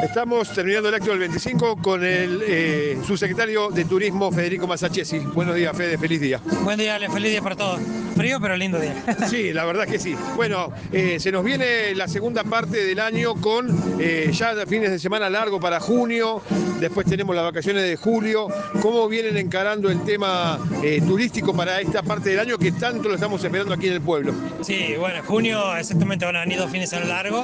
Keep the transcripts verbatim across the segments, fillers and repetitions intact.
Estamos terminando el acto del veinticinco con el eh, subsecretario de Turismo, Federico Masachesi. Buenos días, Fede, feliz día. Buen día, Ale, feliz día para todos. Frío, pero lindo día. Sí, la verdad que sí. Bueno, eh, se nos viene la segunda parte del año con eh, ya fines de semana largo para junio, después tenemos las vacaciones de julio. ¿Cómo vienen encarando el tema eh, turístico para esta parte del año que tanto lo estamos esperando aquí en el pueblo? Sí, bueno, junio exactamente van a venir dos fines de semana largos,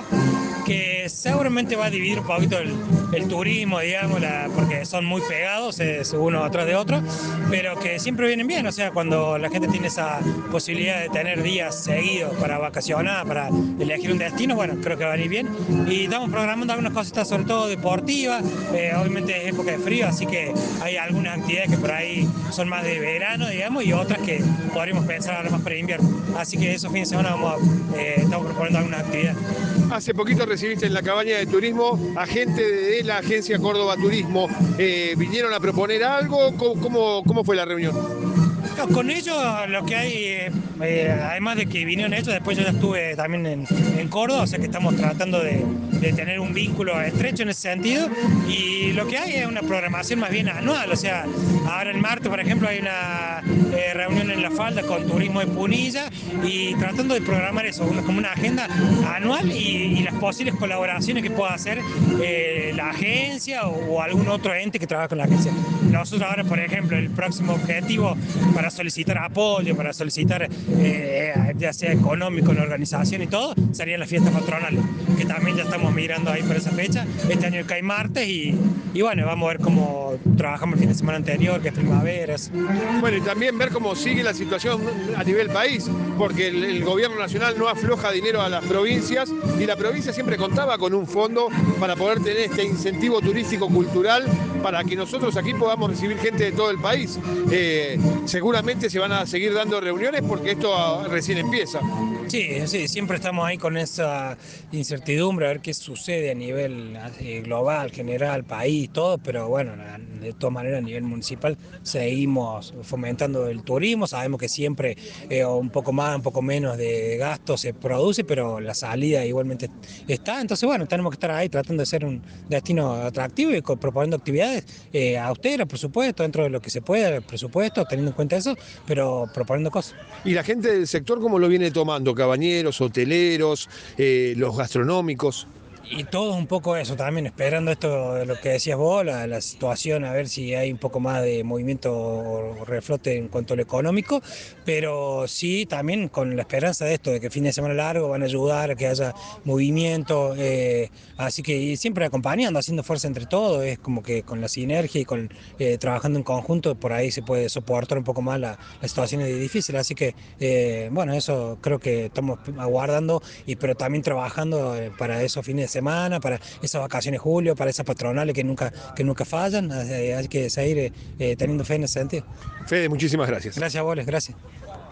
que seguramente va a dividir un poquito el, el turismo, digamos, la, porque son muy pegados, es uno atrás de otro, pero que siempre vienen bien, o sea, cuando la gente tiene esa posibilidad de tener días seguidos para vacacionar, para elegir un destino, bueno, creo que va a venir bien. Y estamos programando algunas cositas, sobre todo deportivas, eh, obviamente es época de frío, así que hay algunas actividades que por ahí son más de verano, digamos, y otras que podríamos pensar ahora más para invierno. Así que esos fines de semana vamos a, eh, estamos proponiendo algunas actividades. Hace poquito recibiste en la cabaña de turismo a gente de la agencia Córdoba Turismo. Eh, ¿Vinieron a proponer algo? ¿Cómo, cómo, cómo fue la reunión? No, con ellos lo que hay, eh, eh, además de que vinieron ellos, después yo ya estuve también en, en Córdoba, o sea que estamos tratando de, de tener un vínculo estrecho en ese sentido, y lo que hay es una programación más bien anual, o sea, ahora el martes, por ejemplo, hay una eh, reunión en La Falda con Turismo de Punilla, y tratando de programar eso, una, como una agenda anual y, y las posibles colaboraciones que pueda hacer eh, la agencia o, o algún otro ente que trabaja con la agencia. Nosotros ahora, por ejemplo, el próximo objetivo para solicitar apoyo, para solicitar eh, ya sea económico en la organización y todo, serían las fiestas patronales, que también ya estamos mirando ahí por esa fecha. Este año cae martes y, y bueno, vamos a ver cómo trabajamos el fin de semana anterior, que es primavera. Bueno, y también ver cómo sigue la situación a nivel país, porque el, el gobierno nacional no afloja dinero a las provincias y la provincia siempre contaba con un fondo para poder tener este incentivo turístico cultural para que nosotros aquí podamos recibir gente de todo el país. Eh, seguramente se van a seguir dando reuniones porque esto recién empieza. Sí, sí, siempre estamos ahí con esa incertidumbre a ver qué sucede a nivel eh, global, general, país, todo, pero bueno, de todas maneras a nivel municipal seguimos fomentando el turismo, sabemos que siempre eh, un poco más, un poco menos de gasto se produce, pero la salida igualmente está, entonces bueno, tenemos que estar ahí tratando de ser un destino atractivo y proponiendo actividades eh, austeras, por supuesto, dentro de lo que se pueda, el presupuesto, teniendo en cuenta eso, pero proponiendo cosas. ¿Y la gente del sector cómo lo viene tomando? Cabañeros, hoteleros, eh, los gastronómicos. Y todo un poco eso, también esperando esto de lo que decías vos, la, la situación, a ver si hay un poco más de movimiento o reflote en cuanto a lo económico, pero sí también con la esperanza de esto, de que fin de semana largo van a ayudar a que haya movimiento, eh, así que siempre acompañando, haciendo fuerza entre todos, es como que con la sinergia y con eh, trabajando en conjunto, por ahí se puede soportar un poco más la, la situación es difícil, así que eh, bueno, eso creo que estamos aguardando, y pero también trabajando eh, para esos fines de semana, para esas vacaciones de julio, para esas patronales que nunca, que nunca fallan, hay que seguir eh, teniendo fe en ese sentido. Fede, muchísimas gracias. Gracias a vos, gracias.